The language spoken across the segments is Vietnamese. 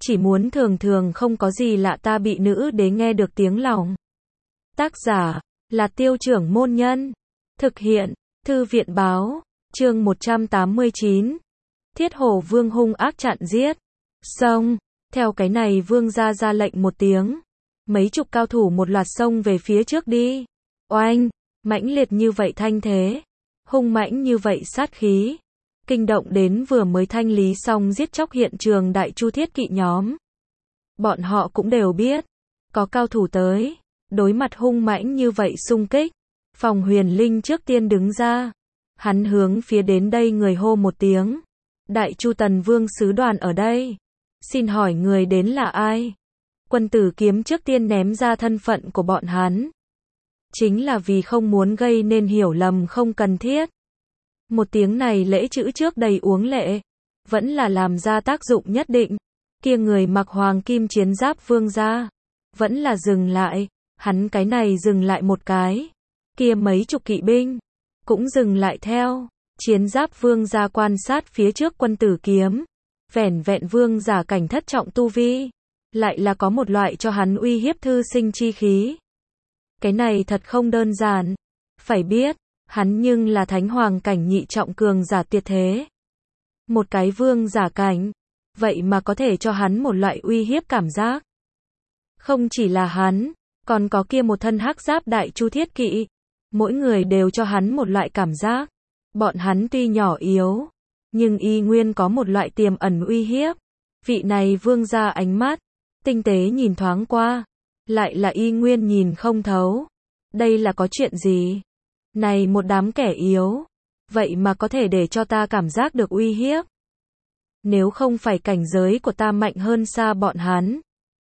chỉ muốn thường thường không có gì lạ ta bị nữ đế nghe được tiếng lòng. Tác giả là Tiêu Trưởng Môn Nhân. Thực hiện Thư viện Báo. Chương 189. Thiết Hổ Vương hung ác chặn giết. Xông. Theo cái này vương gia ra lệnh một tiếng. Mấy chục cao thủ một loạt xông về phía trước đi. Oanh. Mãnh liệt như vậy thanh thế. Hung mãnh như vậy sát khí. Kinh động đến vừa mới thanh lý xong giết chóc hiện trường Đại Chu thiết kỵ nhóm. Bọn họ cũng đều biết. Có cao thủ tới. Đối mặt hung mãnh như vậy xung kích. Phòng Huyền Linh trước tiên đứng ra. Hắn hướng phía đến đây người hô một tiếng. Đại Chu Tần Vương sứ đoàn ở đây. Xin hỏi người đến là ai? Quân Tử Kiếm trước tiên ném ra thân phận của bọn hắn. Chính là vì không muốn gây nên hiểu lầm không cần thiết. Một tiếng này lễ chữ trước đầy uống lệ. Vẫn là làm ra tác dụng nhất định. Kia người mặc hoàng kim chiến giáp vương gia. Vẫn là dừng lại. Hắn cái này dừng lại một cái. Kia mấy chục kỵ binh. Cũng dừng lại theo. Chiến giáp vương gia quan sát phía trước Quân Tử Kiếm. Vẻn vẹn vương giả cảnh thất trọng tu vi. Lại là có một loại cho hắn uy hiếp thư sinh chi khí. Cái này thật không đơn giản. Phải biết, hắn nhưng là thánh hoàng cảnh nhị trọng cường giả tuyệt thế. Một cái vương giả cảnh. Vậy mà có thể cho hắn một loại uy hiếp cảm giác. Không chỉ là hắn, còn có kia một thân hắc giáp Đại Chu thiết kỵ. Mỗi người đều cho hắn một loại cảm giác. Bọn hắn tuy nhỏ yếu, nhưng y nguyên có một loại tiềm ẩn uy hiếp. Vị này vương gia ánh mắt, tinh tế nhìn thoáng qua, lại là y nguyên nhìn không thấu. Đây là có chuyện gì? Này một đám kẻ yếu, vậy mà có thể để cho ta cảm giác được uy hiếp. Nếu không phải cảnh giới của ta mạnh hơn xa bọn hắn,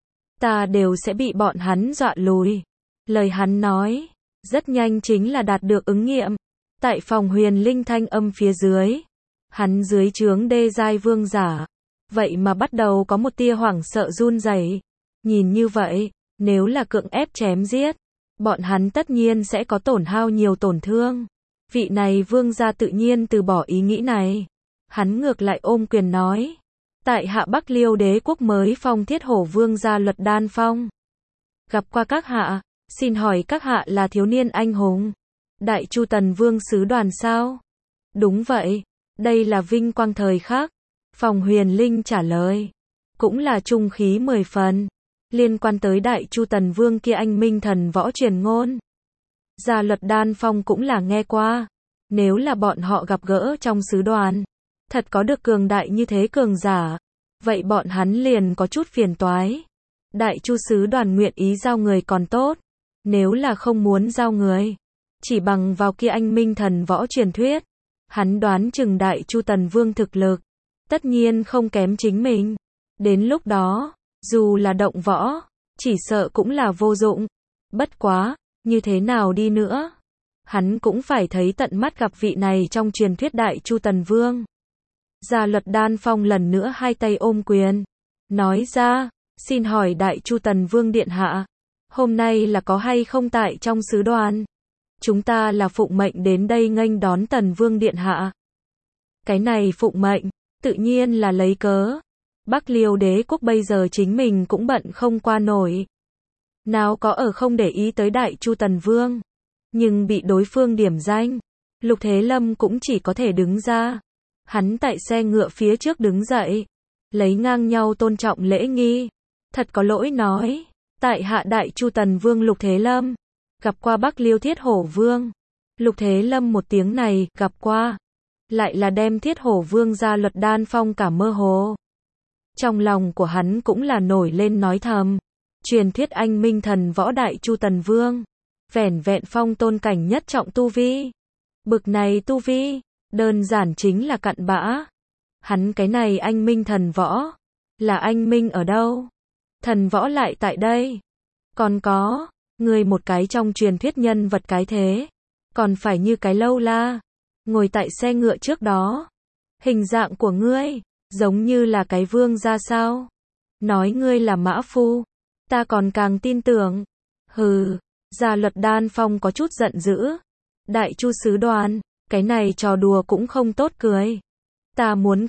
ta đều sẽ bị bọn hắn dọa lùi. Lời hắn nói, rất nhanh chính là đạt được ứng nghiệm. Tại Phòng Huyền Linh thanh âm phía dưới, hắn dưới trướng đê giai vương giả, vậy mà bắt đầu có một tia hoảng sợ run rẩy. Nhìn như vậy, nếu là cưỡng ép chém giết, bọn hắn tất nhiên sẽ có tổn hao nhiều tổn thương. Vị này vương gia tự nhiên từ bỏ ý nghĩ này. Hắn ngược lại ôm quyền nói, tại hạ Bắc Liêu đế quốc mới phong Thiết Hổ vương gia Luật Đan Phong. Gặp qua các hạ, xin hỏi các hạ là thiếu niên anh hùng. Đại Chu Tần Vương sứ đoàn sao? Đúng vậy, đây là vinh quang thời khắc. Phòng Huyền Linh trả lời. Cũng là trung khí 10 phần. Liên quan tới Đại Chu Tần Vương kia anh minh thần võ truyền ngôn. Gia Luật Đan Phong cũng là nghe qua. Nếu là bọn họ gặp gỡ trong sứ đoàn, thật có được cường đại như thế cường giả, vậy bọn hắn liền có chút phiền toái. Đại Chu sứ đoàn nguyện ý giao người còn tốt. Nếu là không muốn giao người, chỉ bằng vào kia anh minh thần võ truyền thuyết, hắn đoán chừng Đại Chu Tần Vương thực lực, tất nhiên không kém chính mình. Đến lúc đó, dù là động võ, chỉ sợ cũng là vô dụng. Bất quá, như thế nào đi nữa, hắn cũng phải thấy tận mắt gặp vị này trong truyền thuyết Đại Chu Tần Vương. Gia Luật Đan Phong lần nữa hai tay ôm quyền, nói ra, xin hỏi Đại Chu Tần Vương điện hạ, hôm nay là có hay không tại trong sứ đoàn? Chúng ta là phụng mệnh đến đây nghênh đón Tần Vương điện hạ. Cái này phụng mệnh, tự nhiên là lấy cớ. Bắc Liêu đế quốc bây giờ chính mình cũng bận không qua nổi. Nào có ở không để ý tới Đại Chu Tần Vương. Nhưng bị đối phương điểm danh. Lục Thế Lâm cũng chỉ có thể đứng ra. Hắn tại xe ngựa phía trước đứng dậy. Lấy ngang nhau tôn trọng lễ nghi. Thật có lỗi nói. Tại hạ Đại Chu Tần Vương Lục Thế Lâm. Gặp qua Bắc Liêu Thiết Hổ Vương. Lục Thế Lâm một tiếng này, gặp qua. Lại là đem Thiết Hổ Vương Gia Luật Đan Phong cả mơ hồ. Trong lòng của hắn cũng là nổi lên nói thầm. Truyền thuyết anh minh thần võ Đại Chu Tần Vương. Vẻn vẹn phong tôn cảnh nhất trọng tu vi. Bực này tu vi, đơn giản chính là cặn bã. Hắn cái này anh minh thần võ. Là anh minh ở đâu? Thần võ lại tại đây. Còn có, người một cái trong truyền thuyết nhân vật cái thế. Còn phải như cái lâu la. Ngồi tại xe ngựa trước đó. Hình dạng của ngươi, giống như là cái vương ra sao? Nói ngươi là mã phu. Ta còn càng tin tưởng. Hừ, Gia Luật Đan Phong có chút giận dữ. Đại Chu sứ đoàn, cái này trò đùa cũng không tốt cười. Ta muốn gặp,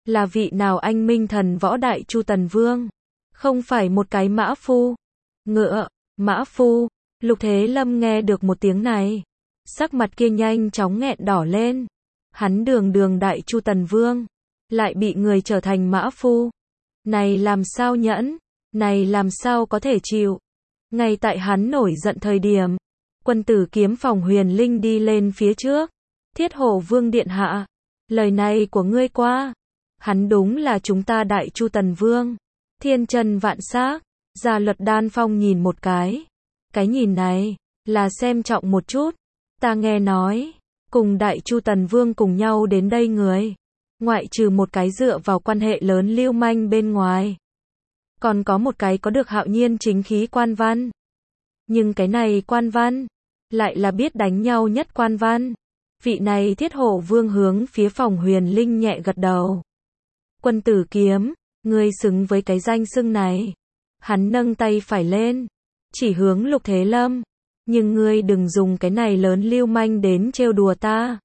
Là vị nào anh minh thần võ Đại Chu Tần Vương? Không phải một cái mã phu. Ngựa, mã phu. Lục Thế Lâm nghe được một tiếng này. Sắc mặt kia nhanh chóng nghẹn đỏ lên. Hắn đường đường Đại Chu Tần Vương. Lại bị người trở thành mã phu. Này làm sao nhẫn? Này làm sao có thể chịu? Ngay tại hắn nổi giận thời điểm. Quân tử kiếm phòng Huyền Linh đi lên phía trước. Thiết Hổ Vương điện hạ. Lời này của ngươi qua. Hắn đúng là chúng ta Đại Chu Tần Vương. Thiên chân vạn sắc. Gia Luật Đan Phong nhìn một cái. Cái nhìn này, là xem trọng một chút. Ta nghe nói, cùng Đại Chu Tần Vương cùng nhau đến đây người. Ngoại trừ một cái dựa vào quan hệ lớn lưu manh bên ngoài. Còn có một cái có được hạo nhiên chính khí quan văn. Nhưng cái này quan văn, lại là biết đánh nhau nhất quan văn. Vị này Thiết Hổ Vương hướng phía phòng Huyền Linh nhẹ gật đầu. Quân tử kiếm, ngươi xứng với cái danh xưng này. Hắn nâng tay phải lên, chỉ hướng Lục Thế Lâm. Nhưng ngươi đừng dùng cái này lớn lưu manh đến trêu đùa ta.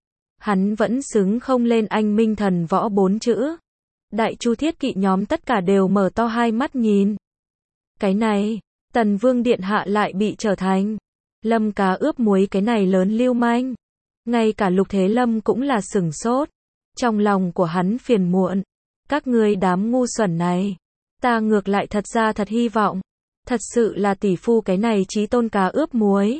Hắn vẫn xứng không lên anh minh thần võ 4 chữ. Đại Chu thiết kỵ nhóm tất cả đều mở to hai mắt nhìn. Cái này, Tần Vương điện hạ lại bị trở thành Lâm cá ướp muối cái này lớn lưu manh. Ngay cả Lục Thế Lâm cũng là sửng sốt. Trong lòng của hắn phiền muộn. Các ngươi đám ngu xuẩn này. Ta ngược lại thật ra thật hy vọng. Thật sự là tỷ phu cái này chí tôn cá ướp muối.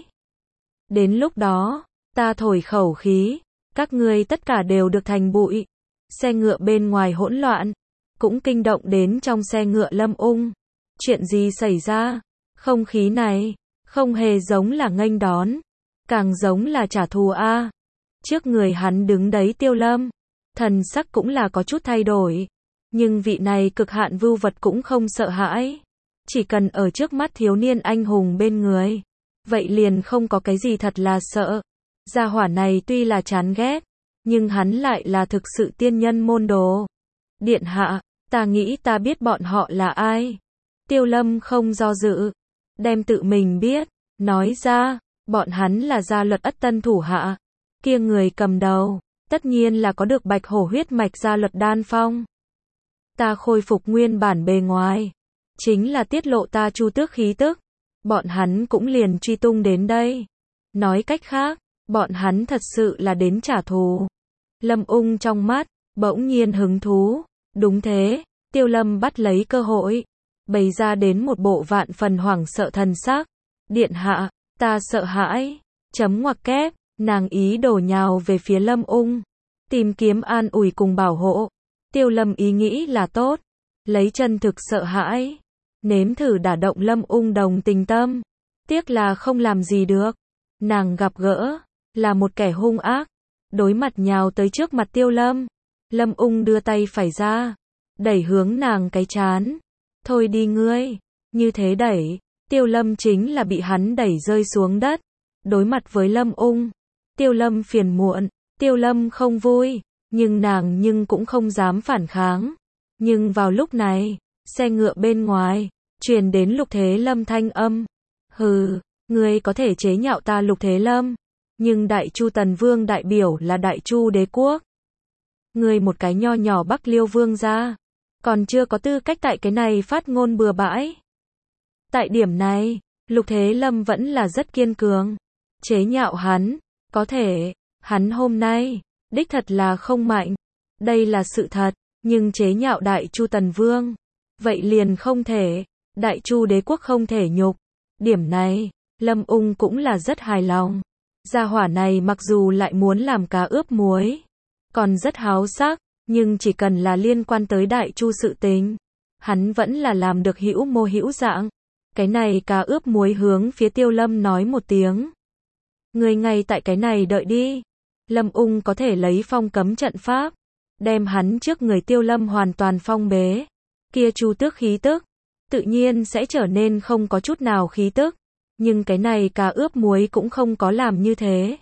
Đến lúc đó, ta thổi khẩu khí. Các ngươi tất cả đều được thành bụi. Xe ngựa bên ngoài hỗn loạn. Cũng kinh động đến trong xe ngựa Lâm Ung. Chuyện gì xảy ra? Không khí này, không hề giống là nghênh đón. Càng giống là trả thù a. Trước người hắn đứng đấy Tiêu Lâm. Thần sắc cũng là có chút thay đổi. Nhưng vị này cực hạn vưu vật cũng không sợ hãi. Chỉ cần ở trước mắt thiếu niên anh hùng bên người. Vậy liền không có cái gì thật là sợ. Gia hỏa này tuy là chán ghét. Nhưng hắn lại là thực sự tiên nhân môn đồ. Điện hạ, ta nghĩ ta biết bọn họ là ai. Tiêu Lâm không do dự. Đem tự mình biết. Nói ra, bọn hắn là Gia Luật Ất Tân thủ hạ. Kia người cầm đầu. Tất nhiên là có được bạch hổ huyết mạch Gia Luật Đan Phong. Ta khôi phục nguyên bản bề ngoài. Chính là tiết lộ ta Chu tước khí tức. Bọn hắn cũng liền truy tung đến đây. Nói cách khác, bọn hắn thật sự là đến trả thù. Lâm Ung trong mắt, bỗng nhiên hứng thú. Đúng thế, Tiêu Lâm bắt lấy cơ hội. Bày ra đến một bộ vạn phần hoảng sợ thần sắc. Điện hạ, ta sợ hãi. Chấm ngoặc kép, nàng ý đổ nhào về phía Lâm Ung. Tìm kiếm an ủi cùng bảo hộ. Tiêu Lâm ý nghĩ là tốt. Lấy chân thực sợ hãi. Nếm thử đả động Lâm Ung đồng tình tâm. Tiếc là không làm gì được. Nàng gặp gỡ, là một kẻ hung ác. Đối mặt nhào tới trước mặt Tiêu Lâm. Lâm Ung đưa tay phải ra. Đẩy hướng nàng cái trán. Thôi đi ngươi. Như thế đẩy. Tiêu Lâm chính là bị hắn đẩy rơi xuống đất. Đối mặt với Lâm Ung. Tiêu Lâm phiền muộn. Tiêu Lâm không vui. Nhưng nàng cũng không dám phản kháng. Nhưng vào lúc này, xe ngựa bên ngoài, truyền đến Lục Thế Lâm thanh âm. Hừ, ngươi có thể chế nhạo ta Lục Thế Lâm. Nhưng Đại Chu Tần Vương đại biểu là Đại Chu đế quốc. Ngươi một cái nho nhỏ Bắc Liêu vương gia. Còn chưa có tư cách tại cái này phát ngôn bừa bãi. Tại điểm này, Lục Thế Lâm vẫn là rất kiên cường. Chế nhạo hắn, có thể, hắn hôm nay, đích thật là không mạnh. Đây là sự thật, nhưng chế nhạo Đại Chu Tần Vương. Vậy liền không thể, Đại Chu đế quốc không thể nhục. Điểm này, Lâm Ung cũng là rất hài lòng. Gia hỏa này mặc dù lại muốn làm cá ướp muối, còn rất háo sắc, nhưng chỉ cần là liên quan tới Đại Chu sự tình, hắn vẫn là làm được hữu mô hữu dạng. Cái này cá ướp muối hướng phía Tiêu Lâm nói một tiếng. Người ngay tại cái này đợi đi. Lâm Ung có thể lấy phong cấm trận pháp, đem hắn trước người Tiêu Lâm hoàn toàn phong bế. Kia Chu tước khí tức, tự nhiên sẽ trở nên không có chút nào khí tức. Nhưng cái này cá ướp muối cũng không có làm như thế.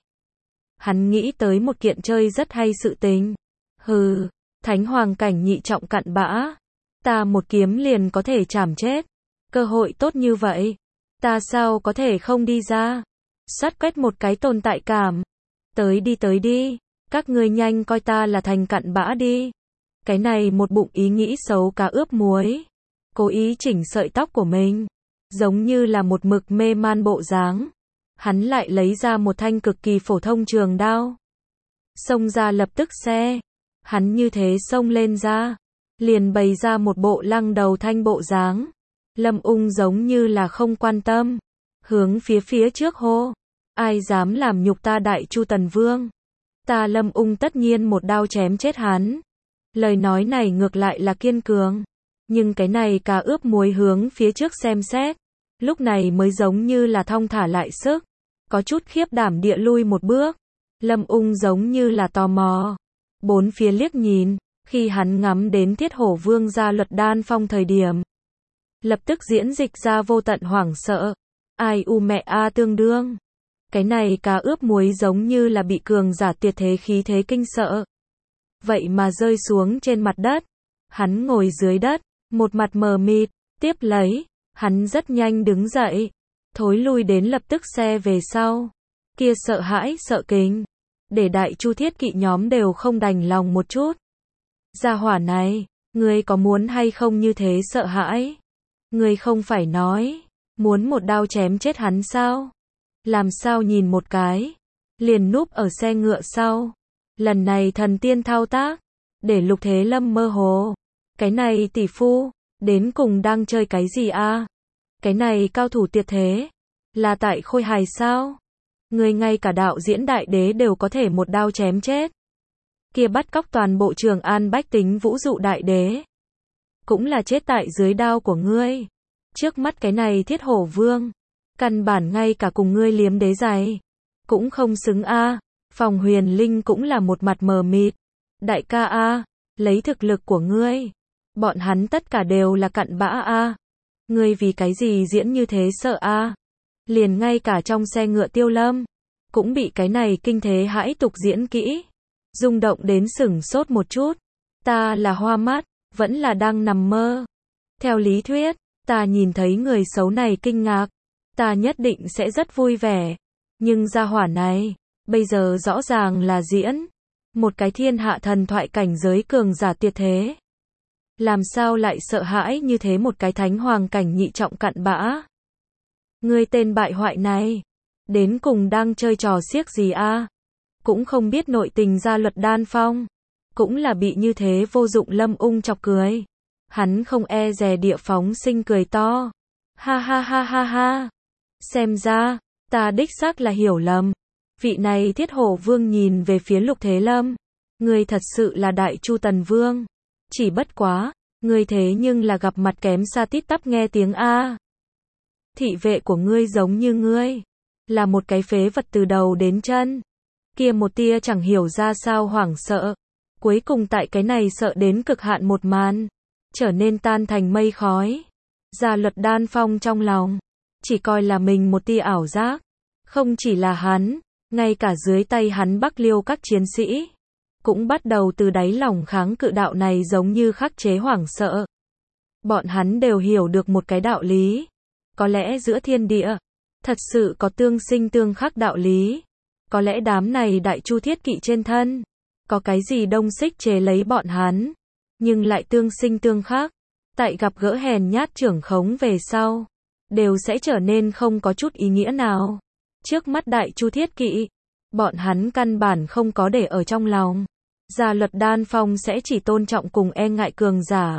Hắn nghĩ tới một kiện chơi rất hay sự tình. Hừ, Thánh Hoàng cảnh nhị trọng cặn bã. Ta một kiếm liền có thể chảm chết. Cơ hội tốt như vậy. Ta sao có thể không đi ra. Xoát quét một cái tồn tại cảm. Tới đi. Các ngươi nhanh coi ta là thành cặn bã đi. Cái này một bụng ý nghĩ xấu cá ướp muối. Cố ý chỉnh sợi tóc của mình. Giống như là một mực mê man bộ dáng. Hắn lại lấy ra một thanh cực kỳ phổ thông trường đao. Xông ra lập tức xe. Hắn như thế xông lên ra. Liền bày ra một bộ lăng đầu thanh bộ dáng. Lâm Ung giống như là không quan tâm. Hướng phía trước hô. Ai dám làm nhục ta Đại Chu Tần Vương. Ta Lâm Ung tất nhiên một đao chém chết hắn. Lời nói này ngược lại là kiên cường. Nhưng cái này cá ướp muối hướng phía trước xem xét. Lúc này mới giống như là thong thả lại sức. Có chút khiếp đảm địa lui một bước. Lâm Ung giống như là tò mò. Bốn phía liếc nhìn. Khi hắn ngắm đến Thiết Hổ Vương gia luật đan phong thời điểm. Lập tức diễn dịch ra vô tận hoảng sợ. Ai u mẹ a tương đương. Cái này cá ướp muối giống như là bị cường giả tuyệt thế khí thế kinh sợ. Vậy mà rơi xuống trên mặt đất. Hắn ngồi dưới đất, một mặt mờ mịt, tiếp lấy, hắn rất nhanh đứng dậy, thối lui đến lập tức xe về sau. Kia sợ hãi sợ kinh, để Đại Chu thiết kỵ nhóm đều không đành lòng một chút. Gia hỏa này, ngươi có muốn hay không như thế sợ hãi? Ngươi không phải nói, muốn một đao chém chết hắn sao? Làm sao nhìn một cái, liền núp ở xe ngựa sau. Lần này thần tiên thao tác, để Lục Thế Lâm mơ hồ. Cái này tỷ phu, đến cùng đang chơi cái gì a? Cái này cao thủ tuyệt thế, là tại Khôi Hài sao? Người ngay cả đạo diễn đại đế đều có thể một đao chém chết. Kia bắt cóc toàn bộ Trường An bách tính vũ dụ đại đế. Cũng là chết tại dưới đao của ngươi. Trước mắt cái này Thiết Hổ Vương, căn bản ngay cả cùng ngươi liếm đế giày cũng không xứng a. Phòng Huyền Linh cũng là một mặt mờ mịt. Đại ca a, lấy thực lực của ngươi, bọn hắn tất cả đều là cặn bã a. Ngươi vì cái gì diễn như thế sợ a? Liền ngay cả trong xe ngựa Tiêu Lâm cũng bị cái này kinh thế hãi tục diễn kỹ, rung động đến sửng sốt một chút. Ta là hoa mắt, vẫn là đang nằm mơ. Theo lý thuyết, ta nhìn thấy người xấu này kinh ngạc, ta nhất định sẽ rất vui vẻ. Nhưng gia hỏa này, bây giờ rõ ràng là diễn. Một cái thiên hạ thần thoại cảnh giới cường giả tuyệt thế. Làm sao lại sợ hãi như thế một cái thánh hoàng cảnh nhị trọng cặn bã? Ngươi tên bại hoại này, đến cùng đang chơi trò xiếc gì a? Cũng không biết nội tình gia luật đan phong. Cũng là bị như thế vô dụng Lâm Ung chọc cười. Hắn không e dè địa phóng sinh cười to. Ha ha ha ha ha. Xem ra, ta đích xác là hiểu lầm. Vị này Thiết Hổ Vương nhìn về phía Lục Thế Lâm. Ngươi thật sự là Đại Chu Tần Vương. Chỉ bất quá, ngươi thế nhưng là gặp mặt kém xa tít tắp nghe tiếng A. Thị vệ của ngươi giống như ngươi. Là một cái phế vật từ đầu đến chân. Kia một tia chẳng hiểu ra sao hoảng sợ. Cuối cùng tại cái này sợ đến cực hạn một màn. Trở nên tan thành mây khói. Gia luật đan phong trong lòng. Chỉ coi là mình một tia ảo giác. Không chỉ là hắn. Ngay cả dưới tay hắn Bắc Liêu các chiến sĩ, cũng bắt đầu từ đáy lòng kháng cự đạo này giống như khắc chế hoảng sợ. Bọn hắn đều hiểu được một cái đạo lý. Có lẽ giữa thiên địa, thật sự có tương sinh tương khắc đạo lý. Có lẽ đám này Đại Chu thiết kỵ trên thân, có cái gì đông xích chế lấy bọn hắn, nhưng lại tương sinh tương khắc. Tại gặp gỡ hèn nhát trưởng khống về sau, đều sẽ trở nên không có chút ý nghĩa nào. Trước mắt Đại Chu thiết kỵ, bọn hắn căn bản không có để ở trong lòng. Gia luật đan phong sẽ chỉ tôn trọng cùng e ngại cường giả.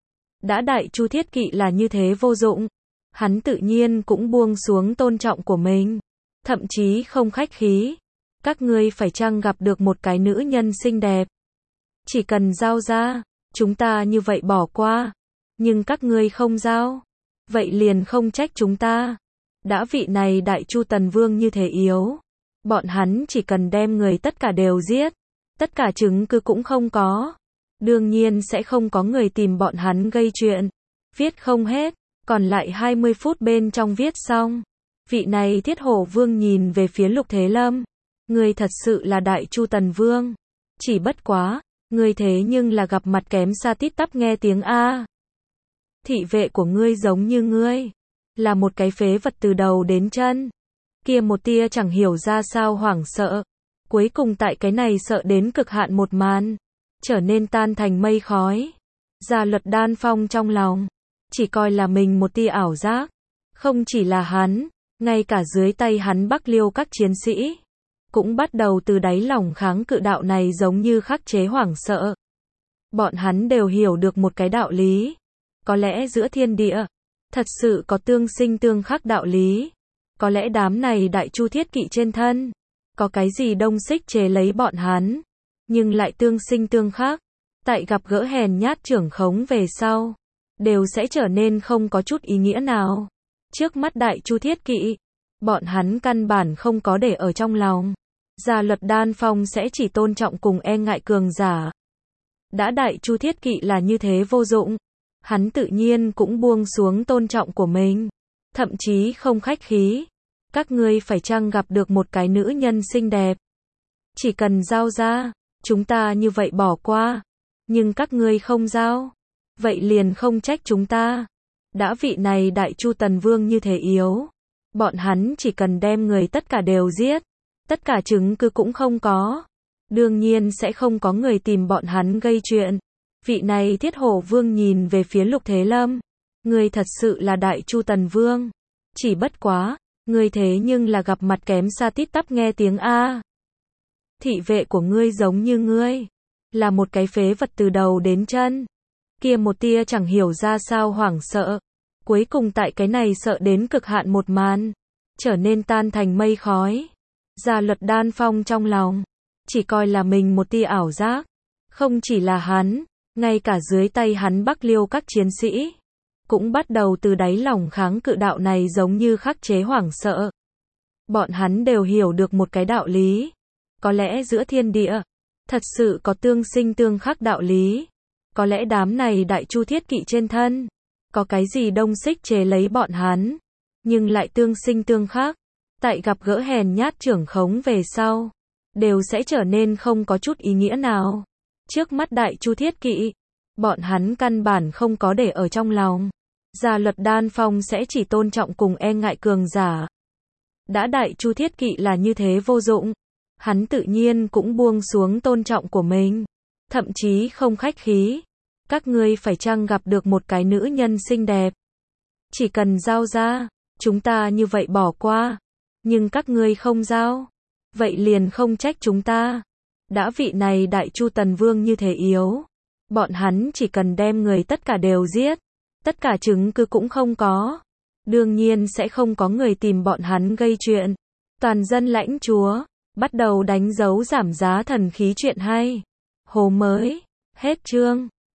Đã Đại Chu thiết kỵ là như thế vô dụng, hắn tự nhiên cũng buông xuống tôn trọng của mình. Thậm chí không khách khí. Các ngươi phải chăng gặp được một cái nữ nhân xinh đẹp? Chỉ cần giao ra, chúng ta như vậy bỏ qua. Nhưng các ngươi không giao, vậy liền không trách chúng ta. Đã vị này Đại Chu Tần Vương như thế yếu, bọn hắn chỉ cần đem người tất cả đều giết, tất cả chứng cứ cũng không có, đương nhiên sẽ không có người tìm bọn hắn gây chuyện. Viết không hết, còn lại 20 phút bên trong viết xong. Vị này Thiết Hổ Vương nhìn về phía Lục Thế Lâm. Ngươi thật sự là Đại Chu Tần Vương. Chỉ bất quá, ngươi thế nhưng là gặp mặt kém xa tít tắp nghe tiếng A. Thị vệ của ngươi giống như ngươi. Là một cái phế vật từ đầu đến chân. Kia một tia chẳng hiểu ra sao hoảng sợ. Cuối cùng tại cái này sợ đến cực hạn một màn. trở nên tan thành mây khói. Gia Luật Đan Phong trong lòng, chỉ coi là mình một tia ảo giác. Không chỉ là hắn, ngay cả dưới tay hắn Bắc Liêu các chiến sĩ, cũng bắt đầu từ đáy lòng kháng cự đạo này giống như khắc chế hoảng sợ. Bọn hắn đều hiểu được một cái đạo lý. Có lẽ giữa thiên địa, thật sự có tương sinh tương khắc đạo lý. Có lẽ đám này đại chu thiết kỵ trên thân, có cái gì đông xích chế lấy bọn hắn, nhưng lại tương sinh tương khắc. Tại gặp gỡ hèn nhát trưởng khống về sau, đều sẽ trở nên không có chút ý nghĩa nào. Trước mắt đại chu thiết kỵ, bọn hắn căn bản không có để ở trong lòng. Gia Luật Đan Phong sẽ chỉ tôn trọng cùng e ngại cường giả. Đã đại chu thiết kỵ là như thế vô dụng, hắn tự nhiên cũng buông xuống tôn trọng của mình. Thậm chí không khách khí. Các ngươi phải chăng gặp được một cái nữ nhân xinh đẹp? Chỉ cần giao ra, chúng ta như vậy bỏ qua. Nhưng các ngươi không giao, vậy liền không trách chúng ta. Đã vị này đại chu tần vương như thế yếu, bọn hắn chỉ cần đem người tất cả đều giết, tất cả chứng cứ cũng không có, đương nhiên sẽ không có người tìm bọn hắn gây chuyện. Vị này Thiết Hổ Vương nhìn về phía Lục Thế Lâm, ngươi thật sự là đại chu tần vương, chỉ bất quá, ngươi thế nhưng là gặp mặt kém xa tít tắp nghe tiếng a. Thị vệ của ngươi giống như ngươi, là một cái phế vật từ đầu đến chân. Kia một tia chẳng hiểu ra sao hoảng sợ, cuối cùng tại cái này sợ đến cực hạn một màn, trở nên tan thành mây khói. Gia Luật Đan Phong trong lòng, chỉ coi là mình một tia ảo giác. Không chỉ là hắn, ngay cả dưới tay hắn Bắc Liêu các chiến sĩ, cũng bắt đầu từ đáy lòng kháng cự đạo này giống như khắc chế hoảng sợ. Bọn hắn đều hiểu được một cái đạo lý. Có lẽ giữa thiên địa, thật sự có tương sinh tương khắc đạo lý. Có lẽ đám này đại chu thiết kỵ trên thân, có cái gì đông xích chế lấy bọn hắn, nhưng lại tương sinh tương khắc. Tại gặp gỡ hèn nhát trưởng khống về sau, đều sẽ trở nên không có chút ý nghĩa nào. Trước mắt đại chu thiết kỵ, bọn hắn căn bản không có để ở trong lòng. Gia Luật Đan Phong sẽ chỉ tôn trọng cùng e ngại cường giả. Đã đại chu thiết kỵ là như thế vô dụng, hắn tự nhiên cũng buông xuống tôn trọng của mình. Thậm chí không khách khí. Các ngươi phải chăng gặp được một cái nữ nhân xinh đẹp? Chỉ cần giao ra, chúng ta như vậy bỏ qua. Nhưng các ngươi không giao, vậy liền không trách chúng ta. Đã vị này đại chu tần vương như thế yếu, bọn hắn chỉ cần đem người tất cả đều giết, tất cả chứng cứ cũng không có, đương nhiên sẽ không có người tìm bọn hắn gây chuyện. Toàn dân lãnh chúa bắt đầu đánh dấu giảm giá thần khí chuyện hay. Hồ mới. Hết chương.